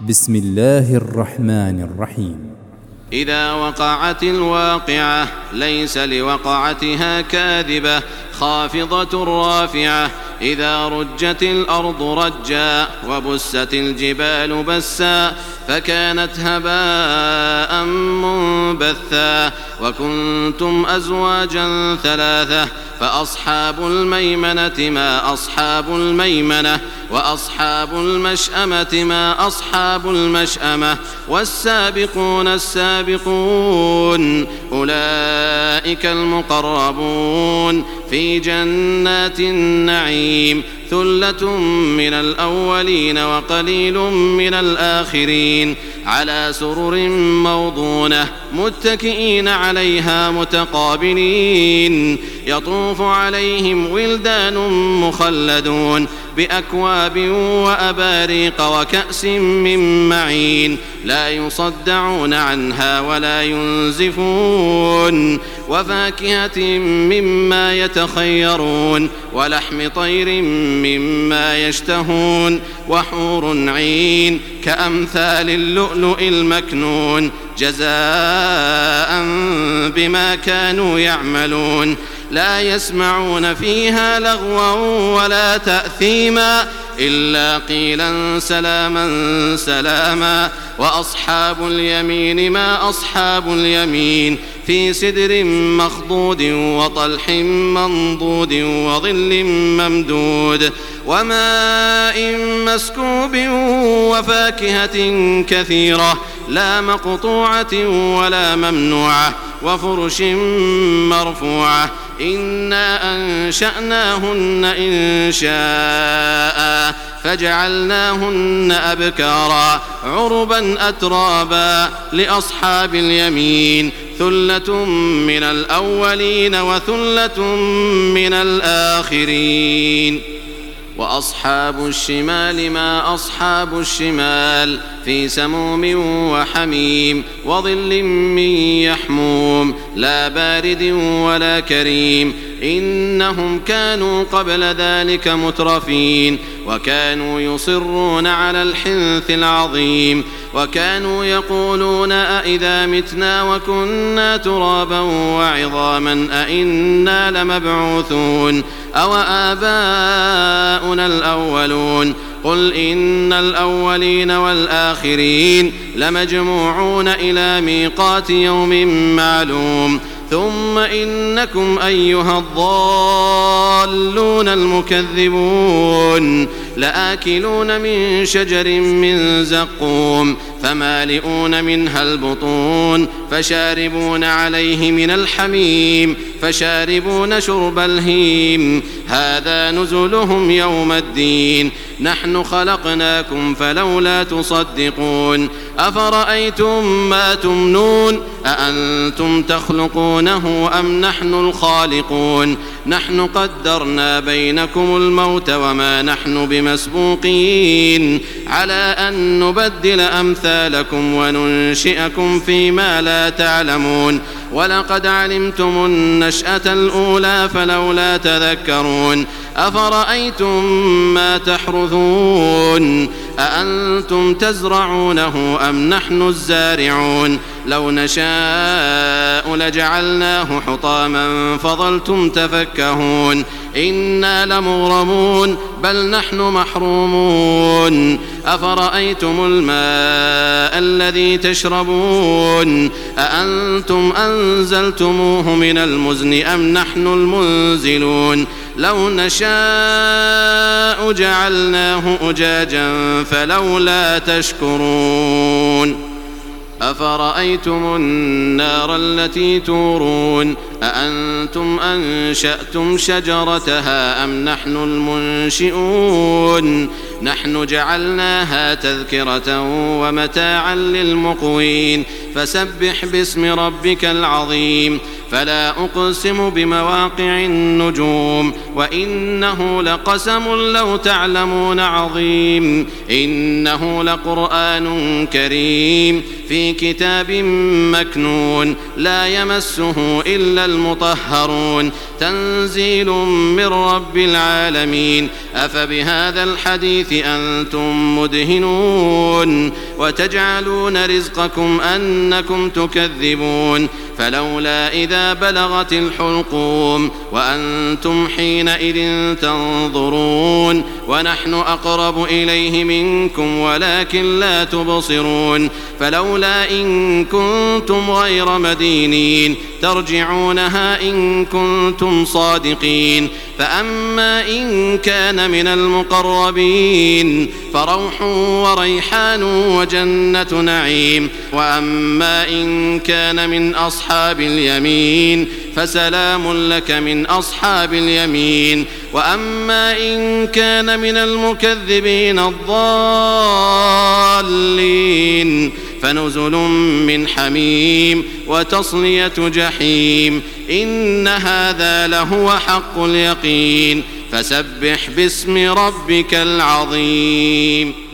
بسم الله الرحمن الرحيم. إذا وقعت الواقعة ليس لوقعتها كاذبة خافضة رافعة إذا رجت الأرض رجا وبست الجبال بسا فكانت هباء منبثا وكنتم أزواجا ثلاثة فأصحاب الميمنة ما أصحاب الميمنة وأصحاب المشأمة ما أصحاب المشأمة والسابقون السابقون أولئك المقربون في جنات النعيم ثلة من الأولين وقليل من الآخرين على سرر موضونة متكئين عليها متقابلين يطوف عليهم ولدان مخلدون بأكواب وأباريق وكأس من معين لا يصدعون عنها ولا ينزفون وفاكهة مما يتخيرون ولحم طير مما يشتهون وحور عين كأمثال اللؤلؤ المكنون جزاء بما كانوا يعملون لا يسمعون فيها لغوا ولا تأثيما إلا قيلا سلاما سلاما وأصحاب اليمين ما أصحاب اليمين في سدر مخضود وطلح منضود وظل ممدود وماء مسكوب وفاكهة كثيرة لا مقطوعة ولا ممنوعة وفرش مرفوعة إنا أنشأناهن إنشاء فجعلناهن أبكارا عربا أترابا لأصحاب اليمين ثلة من الأولين وثلة من الآخرين وأصحاب الشمال ما أصحاب الشمال في سموم وحميم وظل من يحموم لا بارد ولا كريم إنهم كانوا قبل ذلك مترفين وكانوا يصرون على الحنث العظيم وكانوا يقولون أئذا متنا وكنا ترابا وعظاما أئنا لمبعوثون أو آباؤنا الأولون قل إن الأولين والآخرين لمجموعون إلى ميقات يوم معلوم ثم إنكم أيها الضالون المكذبون لآكلون من شجر من زقوم فمالئون منها البطون فشاربون عليه من الحميم فشاربون شرب الهيم هذا نزلهم يوم الدين نحن خلقناكم فلولا تصدقون أفرأيتم ما تمنون أأنتم تخلقونه أم نحن الخالقون نحن قدرنا بينكم الموت وما نحن بمسبوقين على أن نبدل أمثالكم وننشئكم فيما لا تعلمون ولقد علمتم النشأة الأولى فلولا تذكرون أفرأيتم ما تحرثون أأنتم تزرعونه أم نحن الزارعون لو نشاء لجعلناه حطاما فظلتم تفكهون إنا لمغرمون بل نحن محرومون أفرأيتم الماء الذي تشربون أأنتم أنزلتموه من المزن أم نحن المنزلون لو نشاء جعلناه أجاجا فلولا تشكرون أفرأيتم النار التي تورون أأنتم أنشأتم شجرتها أم نحن المنشئون نحن جعلناها تذكرة ومتاعا للمقوين فسبح باسم ربك العظيم فلا أقسم بمواقع النجوم وإنه لقسم لو تعلمون عظيم إنه لقرآن كريم في كتاب مكنون لا يمسه إلا المطهرون تنزيل من رب العالمين أفبهذا الحديث أنتم مدهنون وتجعلون رزقكم أنكم تكذبون فلولا إذا بلغت الحلقوم وأنتم حينئذ تنظرون ونحن أقرب إليه منكم ولكن لا تبصرون فلولا إن كنتم غير مدينين ترجعونها إن كنتم صادقين فأما إن كان من المقربين فروح وريحان وجنة نعيم وأما إن كان من أصحاب اليمين فسلام لك من أصحاب اليمين وأما إن كان من المكذبين الضالين فنزل من حميم وتصلية جحيم إن هذا لهو حق اليقين فسبح باسم ربك العظيم.